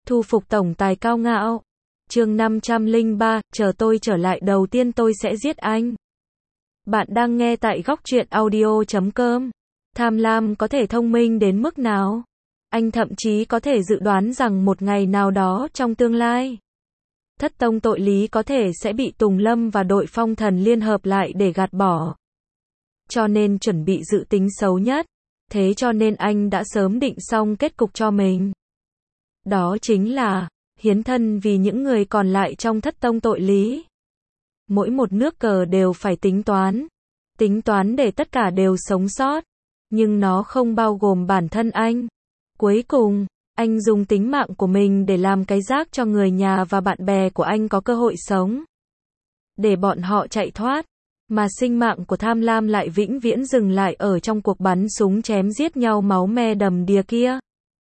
Thu phục tổng tài cao ngạo. Chương 503, chờ tôi trở lại đầu tiên tôi sẽ giết anh. Bạn đang nghe tại góc truyện audio.com. Tham lam có thể thông minh đến mức nào? Anh thậm chí có thể dự đoán rằng một ngày nào đó trong tương lai, thất tông tội lý có thể sẽ bị Tùng Lâm và đội phong thần liên hợp lại để gạt bỏ. Cho nên chuẩn bị dự tính xấu nhất. Thế cho nên anh đã sớm định xong kết cục cho mình. Đó chính là hiến thân vì những người còn lại trong thất tông tội lý. Mỗi một nước cờ đều phải tính toán để tất cả đều sống sót, nhưng nó không bao gồm bản thân anh. Cuối cùng, anh dùng tính mạng của mình để làm cái rác cho người nhà và bạn bè của anh có cơ hội sống, để bọn họ chạy thoát, mà sinh mạng của tham lam lại vĩnh viễn dừng lại ở trong cuộc bắn súng chém giết nhau máu me đầm đìa kia.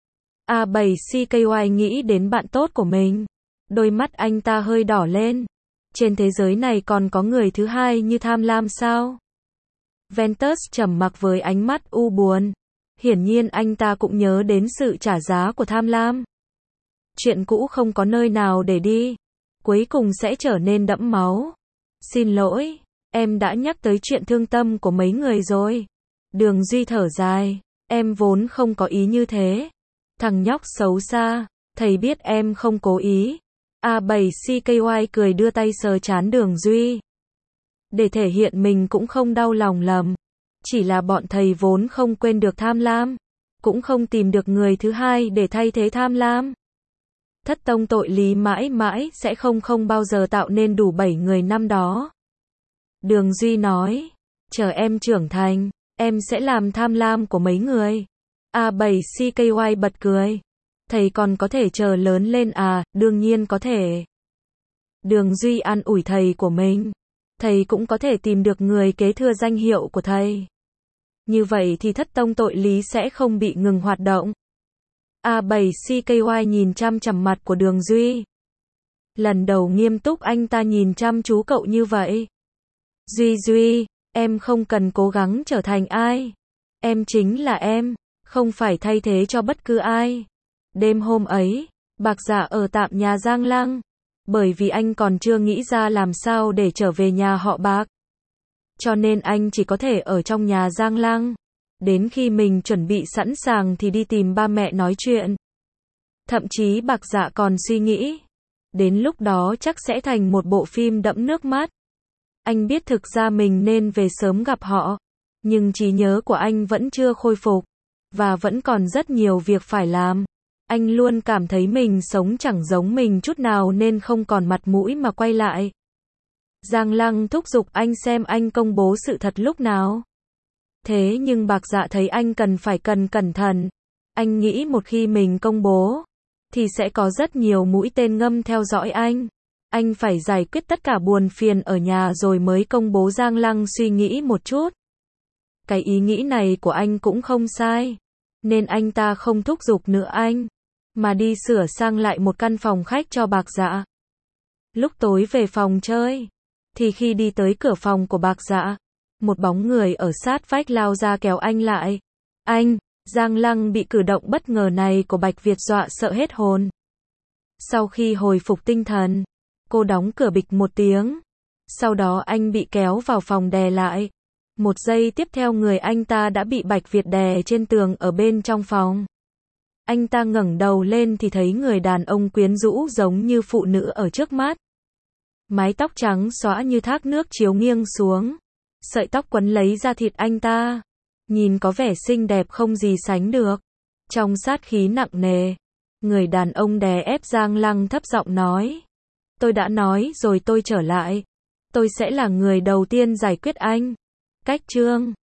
A7CKY nghĩ đến bạn tốt của mình. Đôi mắt anh ta hơi đỏ lên. Trên thế giới này còn có người thứ hai như tham lam sao? Ventus trầm mặc với ánh mắt u buồn. Hiển nhiên anh ta cũng nhớ đến sự trả giá của tham lam. Chuyện cũ không có nơi nào để đi, cuối cùng sẽ trở nên đẫm máu. Xin lỗi, em đã nhắc tới chuyện thương tâm của mấy người rồi. Đường Duy thở dài. Em vốn không có ý như thế. Thằng nhóc xấu xa, thầy biết em không cố ý. A7CKY cười đưa tay sờ trán Đường Duy. Để thể hiện mình cũng không đau lòng lầm. Chỉ là bọn thầy vốn không quên được tham lam, cũng không tìm được người thứ hai để thay thế tham lam. Thất tông tội lý mãi mãi sẽ không bao giờ tạo nên đủ 7 người năm đó. Đường Duy nói, chờ em trưởng thành, em sẽ làm tham lam của mấy người. A7CKY bật cười. Thầy còn có thể chờ lớn lên à? Đương nhiên có thể. Đường Duy an ủi thầy của mình. Thầy cũng có thể tìm được người kế thừa danh hiệu của thầy. Như vậy thì thất tông tội lý sẽ không bị ngừng hoạt động. A7CKY nhìn chăm chằm mặt của Đường Duy. Lần đầu nghiêm túc anh ta nhìn chăm chú cậu như vậy. Duy, em không cần cố gắng trở thành ai. Em chính là em, không phải thay thế cho bất cứ ai. Đêm hôm ấy, Bạc Dạ ở tạm nhà Giang Lăng, bởi vì anh còn chưa nghĩ ra làm sao để trở về nhà họ Bạc. Cho nên anh chỉ có thể ở trong nhà Giang Lăng. Đến khi mình chuẩn bị sẵn sàng thì đi tìm ba mẹ nói chuyện. Thậm chí Bạc Dạ còn suy nghĩ, đến lúc đó chắc sẽ thành một bộ phim đẫm nước mắt. Anh biết thực ra mình nên về sớm gặp họ, nhưng trí nhớ của anh vẫn chưa khôi phục, và vẫn còn rất nhiều việc phải làm. Anh luôn cảm thấy mình sống chẳng giống mình chút nào nên không còn mặt mũi mà quay lại. Giang Lăng thúc giục anh xem anh công bố sự thật lúc nào. Thế nhưng Bạc Dạ thấy anh phải cẩn thận. Anh nghĩ một khi mình công bố, thì sẽ có rất nhiều mũi tên ngâm theo dõi anh. Anh phải giải quyết tất cả buồn phiền ở nhà rồi mới công bố. Giang Lăng suy nghĩ một chút. Cái ý nghĩ này của anh cũng không sai. Nên anh ta không thúc giục nữa anh, mà đi sửa sang lại một căn phòng khách cho Bạc Dạ. Lúc tối về phòng chơi, thì khi đi tới cửa phòng của Bạc Dạ, một bóng người ở sát vách lao ra kéo anh lại. Anh, Giang Lăng bị cử động bất ngờ này của Bạch Việt dọa sợ hết hồn. Sau khi hồi phục tinh thần, cô đóng cửa bịch một tiếng. Sau đó anh bị kéo vào phòng đè lại. Một giây tiếp theo người anh ta đã bị Bạch Việt đè trên tường ở bên trong phòng. Anh ta ngẩng đầu lên thì thấy người đàn ông quyến rũ giống như phụ nữ ở trước mắt. Mái tóc trắng xõa như thác nước chiếu nghiêng xuống. Sợi tóc quấn lấy da thịt anh ta. Nhìn có vẻ xinh đẹp không gì sánh được. Trong sát khí nặng nề, người đàn ông đè ép Giang Lăng thấp giọng nói. Tôi đã nói rồi tôi trở lại. Tôi sẽ là người đầu tiên giải quyết anh. Cách chương